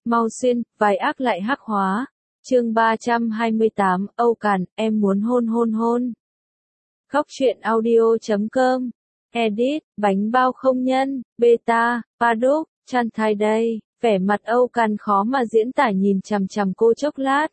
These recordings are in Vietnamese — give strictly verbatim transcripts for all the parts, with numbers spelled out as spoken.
Mau xuyên, vài ác lại hắc hóa. Chương ba trăm hai mươi tám, Âu Càn, em muốn hôn hôn hôn. Góc truyện audio chấm com. Edit, bánh bao không nhân, beta, paddock, chan thai đây. Vẻ mặt Âu Càn khó mà diễn tả nhìn chằm chằm cô chốc lát.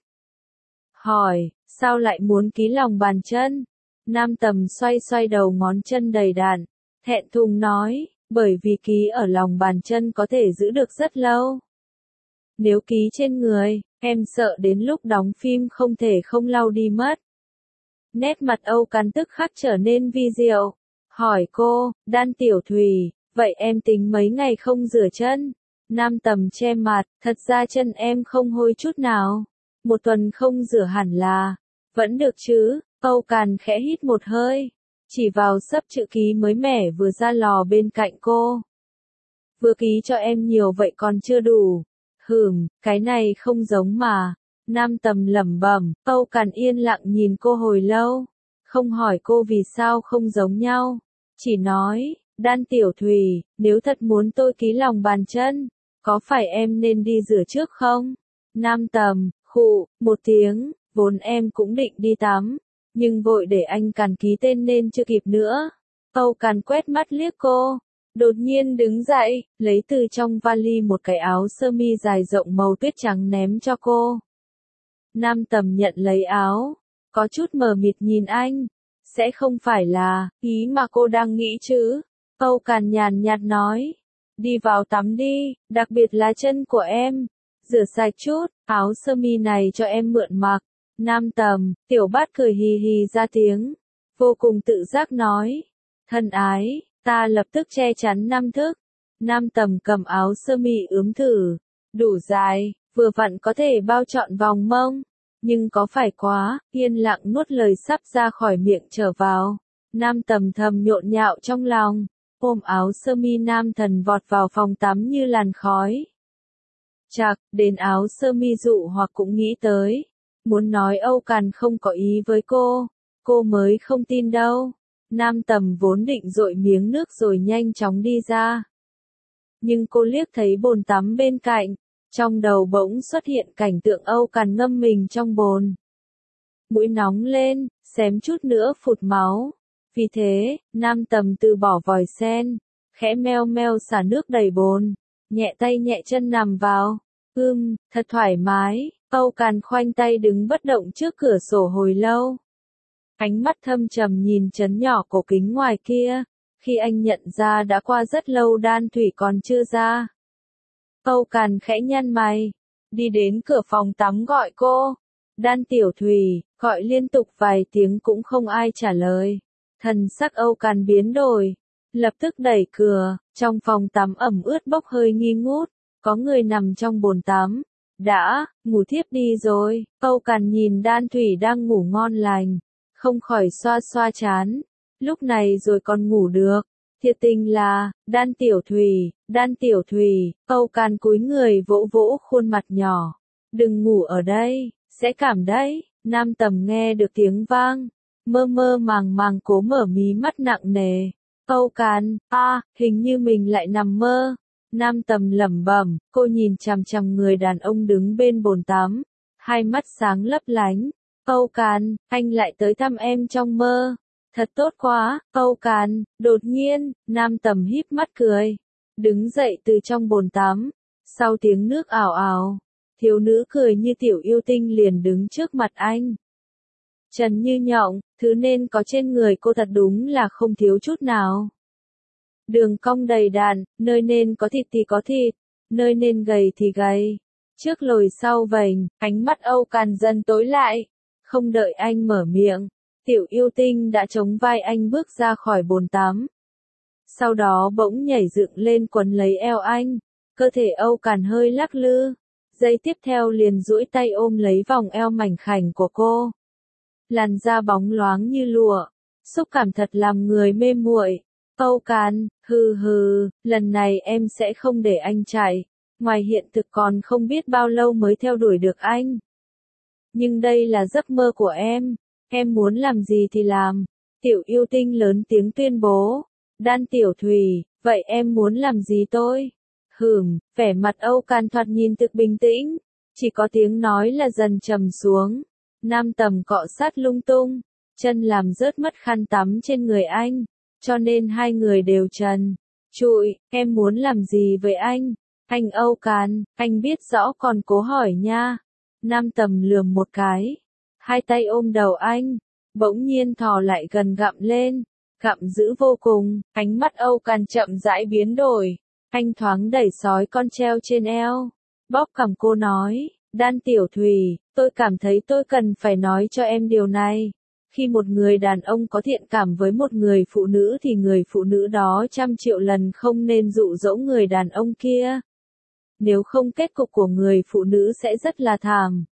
Hỏi, sao lại muốn ký lòng bàn chân? Nam Tầm xoay xoay đầu ngón chân đầy đặn, thẹn thùng nói, bởi vì ký ở lòng bàn chân có thể giữ được rất lâu. Nếu ký trên người, em sợ đến lúc đóng phim không thể không lau đi mất. Nét mặt Âu Càn tức khắc trở nên vi diệu. Hỏi cô, Đan Tiểu Thùy, vậy em tính mấy ngày không rửa chân? Nam Tầm che mặt, thật ra chân em không hôi chút nào. Một tuần không rửa hẳn là, vẫn được chứ. Âu Càn khẽ hít một hơi, chỉ vào sấp chữ ký mới mẻ vừa ra lò bên cạnh cô. Vừa ký cho em nhiều vậy còn chưa đủ. Hừm, cái này không giống mà. Nam Tầm lẩm bẩm. Âu Càn yên lặng nhìn cô hồi lâu, không hỏi cô vì sao không giống nhau, chỉ nói, Đan Tiểu Thùy, nếu thật muốn tôi ký lòng bàn chân, có phải em nên đi rửa trước không? Nam Tầm, khụ, một tiếng, vốn em cũng định đi tắm, nhưng vội để anh Càn ký tên nên chưa kịp nữa. Âu Càn quét mắt liếc cô, đột nhiên đứng dậy, lấy từ trong vali một cái áo sơ mi dài rộng màu tuyết trắng ném cho cô. Nam Tầm nhận lấy áo, có chút mờ mịt nhìn anh, sẽ không phải là ý mà cô đang nghĩ chứ? Âu Càn nhàn nhạt nói, đi vào tắm đi, đặc biệt là chân của em, rửa sạch chút, áo sơ mi này cho em mượn mặc. Nam Tầm, Tiểu Bát cười hì hì ra tiếng, vô cùng tự giác nói, thân ái, ta lập tức che chắn năm thức. Nam Tầm cầm áo sơ mi ướm thử, đủ dài, vừa vặn có thể bao trọn vòng mông, nhưng có phải quá, yên lặng nuốt lời sắp ra khỏi miệng trở vào. Nam Tầm thầm nhộn nhạo trong lòng, ôm áo sơ mi nam thần vọt vào phòng tắm như làn khói. Chạc, đến áo sơ mi dụ hoặc cũng nghĩ tới, muốn nói Âu Càn không có ý với cô, cô mới không tin đâu. Nam Tầm vốn định dội miếng nước rồi nhanh chóng đi ra. Nhưng cô liếc thấy bồn tắm bên cạnh, trong đầu bỗng xuất hiện cảnh tượng Âu Càn ngâm mình trong bồn. Mũi nóng lên, xém chút nữa phụt máu. Vì thế, Nam Tầm từ bỏ vòi sen, khẽ meo meo xả nước đầy bồn, nhẹ tay nhẹ chân nằm vào. Ưm, thật thoải mái. Âu Càn khoanh tay đứng bất động trước cửa sổ hồi lâu. Ánh mắt thâm trầm nhìn chấn nhỏ cổ kính ngoài kia, khi anh nhận ra đã qua rất lâu Đan Thủy còn chưa ra. Âu Càn khẽ nhăn mày, đi đến cửa phòng tắm gọi cô, Đan Tiểu Thùy, gọi liên tục vài tiếng cũng không ai trả lời. Thần sắc Âu Càn biến đổi, lập tức đẩy cửa, trong phòng tắm ẩm ướt bốc hơi nghi ngút, có người nằm trong bồn tắm. Đã, ngủ thiếp đi rồi. Âu Càn nhìn Đan Thủy đang ngủ ngon lành, không khỏi xoa xoa trán, lúc này rồi còn ngủ được. Thiệt tình là, Đan Tiểu Thùy, Đan Tiểu Thùy. Âu Càn cúi người vỗ vỗ khuôn mặt nhỏ, đừng ngủ ở đây, sẽ cảm đấy. Nam Tầm nghe được tiếng vang, mơ mơ màng màng cố mở mí mắt nặng nề. Âu Càn, a, à, hình như mình lại nằm mơ. Nam Tầm lẩm bẩm, cô nhìn chằm chằm người đàn ông đứng bên bồn tắm, hai mắt sáng lấp lánh. Âu Càn, anh lại tới thăm em trong mơ, thật tốt quá. Âu Càn, đột nhiên, Nam Tầm híp mắt cười, đứng dậy từ trong bồn tắm, sau tiếng nước ào ào, thiếu nữ cười như tiểu yêu tinh liền đứng trước mặt anh. Trần như nhộng, thứ nên có trên người cô thật đúng là không thiếu chút nào. Đường cong đầy đặn, nơi nên có thịt thì có thịt, nơi nên gầy thì gầy. Trước lồi sau vành, ánh mắt Âu Càn dần tối lại. Không đợi anh mở miệng, tiểu yêu tinh đã chống vai anh bước ra khỏi bồn tắm. Sau đó bỗng nhảy dựng lên quấn lấy eo anh, cơ thể Âu Càn hơi lắc lư. Giây tiếp theo liền duỗi tay ôm lấy vòng eo mảnh khảnh của cô. Làn da bóng loáng như lụa, xúc cảm thật làm người mê muội. Âu Càn, hừ hừ, lần này em sẽ không để anh chạy, ngoài hiện thực còn không biết bao lâu mới theo đuổi được anh. Nhưng đây là giấc mơ của em, em muốn làm gì thì làm. Tiểu yêu tinh lớn tiếng tuyên bố, Đan Tiểu Thùy, vậy em muốn làm gì tôi? Hửm, vẻ mặt Âu Càn thoạt nhìn thực bình tĩnh, chỉ có tiếng nói là dần trầm xuống. Nam Tầm cọ sát lung tung, chân làm rớt mất khăn tắm trên người anh, cho nên hai người đều trần. Trụi, em muốn làm gì với anh? Anh Âu Càn, anh biết rõ còn cố hỏi nha. Nam Tầm lườm một cái, hai tay ôm đầu anh, bỗng nhiên thò lại gần gặm lên, gặm dữ vô cùng, ánh mắt Âu Càn chậm rãi biến đổi. Anh thoáng đẩy sói con treo trên eo, bóp cằm cô nói, Đan Tiểu Thùy, tôi cảm thấy tôi cần phải nói cho em điều này. Khi một người đàn ông có thiện cảm với một người phụ nữ thì người phụ nữ đó trăm triệu lần không nên dụ dỗ người đàn ông kia. Nếu không kết cục của người phụ nữ sẽ rất là thảm.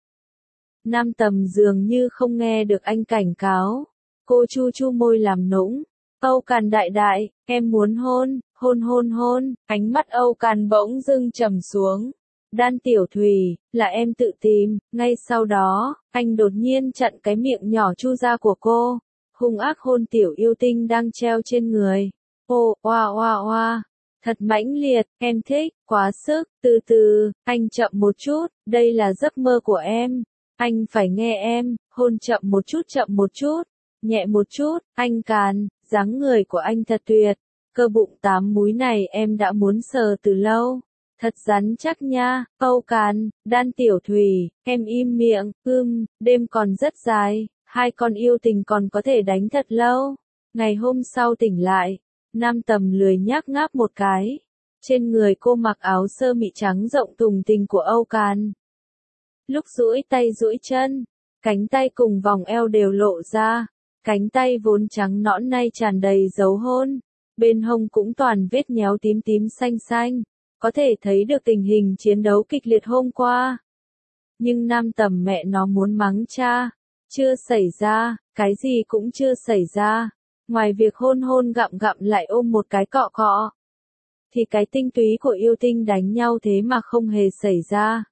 Nam Tầm dường như không nghe được anh cảnh cáo. Cô chu chu môi làm nũng. Âu Càn đại đại, em muốn hôn, hôn hôn hôn. Ánh mắt Âu Càn bỗng dưng trầm xuống. Đan Tiểu Thùy, là em tự tìm. Ngay sau đó, anh đột nhiên chặn cái miệng nhỏ chu ra của cô. Hung ác hôn tiểu yêu tinh đang treo trên người. Ô, oa oa oa. Thật mãnh liệt, em thích, quá sức, từ từ, anh chậm một chút, đây là giấc mơ của em. Anh phải nghe em, hôn chậm một chút chậm một chút, nhẹ một chút, anh Càn, dáng người của anh thật tuyệt. Cơ bụng tám múi này em đã muốn sờ từ lâu. Thật rắn chắc nha, Âu Càn, Đan Tiểu Thùy, em im miệng, ưm, đêm còn rất dài, hai con yêu tình còn có thể đánh thật lâu. Ngày hôm sau tỉnh lại, Nam Tầm lười nhác ngáp một cái. Trên người cô mặc áo sơ mi trắng rộng tùng tình của Âu Càn. Lúc duỗi tay duỗi chân, cánh tay cùng vòng eo đều lộ ra. Cánh tay vốn trắng nõn nay tràn đầy dấu hôn. Bên hông cũng toàn vết nhéo tím tím xanh xanh. Có thể thấy được tình hình chiến đấu kịch liệt hôm qua. Nhưng Nam Tầm mẹ nó muốn mắng cha. Chưa xảy ra, cái gì cũng chưa xảy ra. Ngoài việc hôn hôn gặm gặm lại ôm một cái cọ cọ. Thì cái tinh túy của yêu tinh đánh nhau thế mà không hề xảy ra.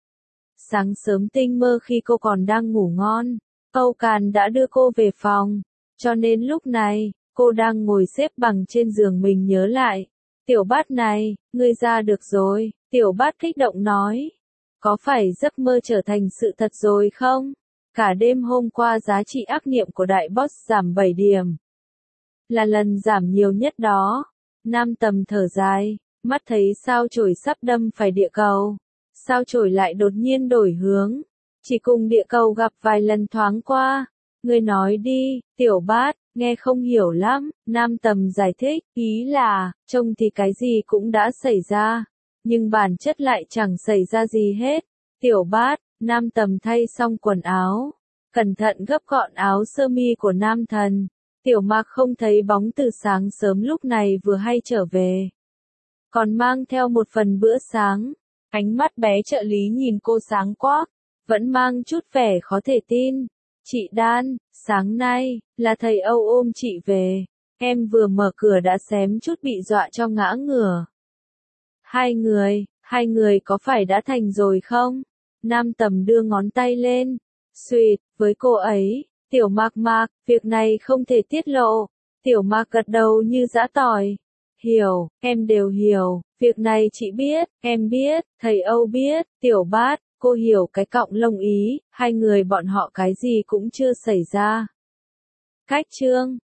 Sáng sớm tinh mơ khi cô còn đang ngủ ngon, Âu Càn đã đưa cô về phòng. Cho nên lúc này, cô đang ngồi xếp bằng trên giường mình nhớ lại. Tiểu Bát này, ngươi ra được rồi, Tiểu Bát kích động nói. Có phải giấc mơ trở thành sự thật rồi không? Cả đêm hôm qua giá trị ác niệm của đại boss giảm bảy điểm. Là lần giảm nhiều nhất đó. Nam Tầm thở dài, mắt thấy sao chổi sắp đâm phải địa cầu. Sao chổi lại đột nhiên đổi hướng. Chỉ cùng địa cầu gặp vài lần thoáng qua. Ngươi nói đi, Tiểu Bát, nghe không hiểu lắm. Nam Tầm giải thích, ý là, trông thì cái gì cũng đã xảy ra. Nhưng bản chất lại chẳng xảy ra gì hết. Tiểu Bát, Nam Tầm thay xong quần áo. Cẩn thận gấp gọn áo sơ mi của Nam Thần. Tiểu Mạc không thấy bóng từ sáng sớm lúc này vừa hay trở về. Còn mang theo một phần bữa sáng. Ánh mắt bé trợ lý nhìn cô sáng quắc. Vẫn mang chút vẻ khó thể tin. Chị Đan, sáng nay, là thầy Âu ôm chị về. Em vừa mở cửa đã xém chút bị dọa cho ngã ngửa. Hai người, hai người có phải đã thành rồi không? Nam Tầm đưa ngón tay lên. Xuyệt, với cô ấy. Tiểu Mạc Mạc, việc này không thể tiết lộ. Tiểu Mạc gật đầu như giã tỏi. Hiểu, em đều hiểu, việc này chị biết, em biết, thầy Âu biết, Tiểu Bát, cô hiểu cái cọng lông ý, hai người bọn họ cái gì cũng chưa xảy ra. Cách chương